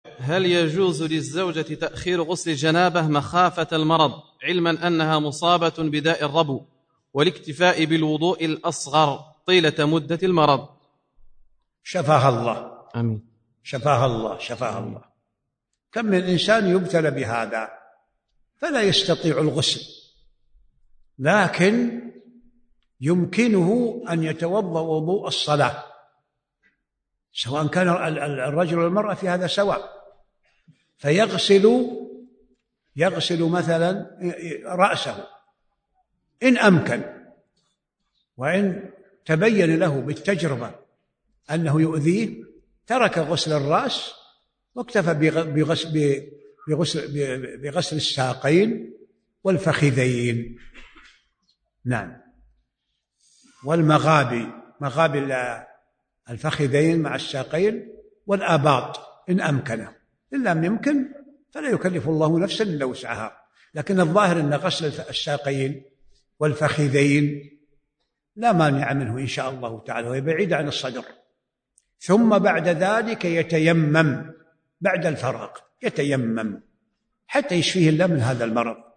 هل يجوز للزوجة تأخير غسل الجنابة مخافة المرض، علما أنها مصابة بداء الربو، والاكتفاء بالوضوء الأصغر طيلة مدة المرض؟ شفاها الله. آمين. شفاها الله، شفاها الله. كم من إنسان يبتلى بهذا فلا يستطيع الغسل، لكن يمكنه أن يتوضأ وضوء الصلاة، سواء كان الرجل والمرأة في هذا سواء، فيغسل مثلا رأسه إن أمكن، وإن تبين له بالتجربة أنه يؤذيه ترك غسل الرأس واكتفى بغسل الساقين والفخذين. نعم. والمغابي، مغابي الفخذين مع الساقين، والآباط إن أمكنه، إن لم يمكن فلا يكلف الله نفسا إلا وسعها. لكن الظاهر أن غسل الساقين والفخذين لا مانع منه إن شاء الله تعالى، وهي بعيدة عن الصدر. ثم بعد ذلك يتيمم، بعد الفراغ يتيمم حتى يشفيه الله من هذا المرض.